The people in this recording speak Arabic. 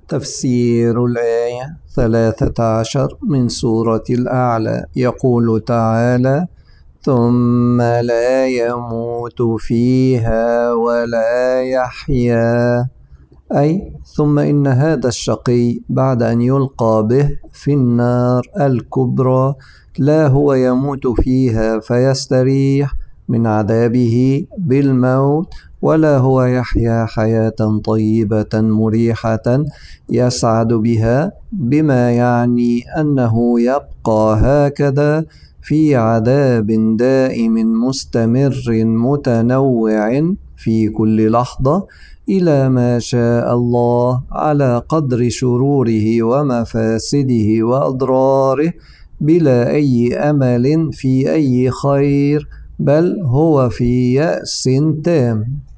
تفسير الآية 13 من سورة الأعلى. يقول تعالى: ثم لا يموت فيها ولا يحيا، أي ثم إن هذا الشقي بعد أن يلقى به في النار الكبرى لا هو يموت فيها فيستريح من عذابه بالموت، ولا هو يحيا حياة طيبة مريحة يسعد بها، بما يعني أنه يبقى هكذا في عذاب دائم مستمر متنوع في كل لحظة إلى ما شاء الله على قدر شروره ومفاسده وأضراره، بلا أي أمل في أي خير، بل هو في يأس تام.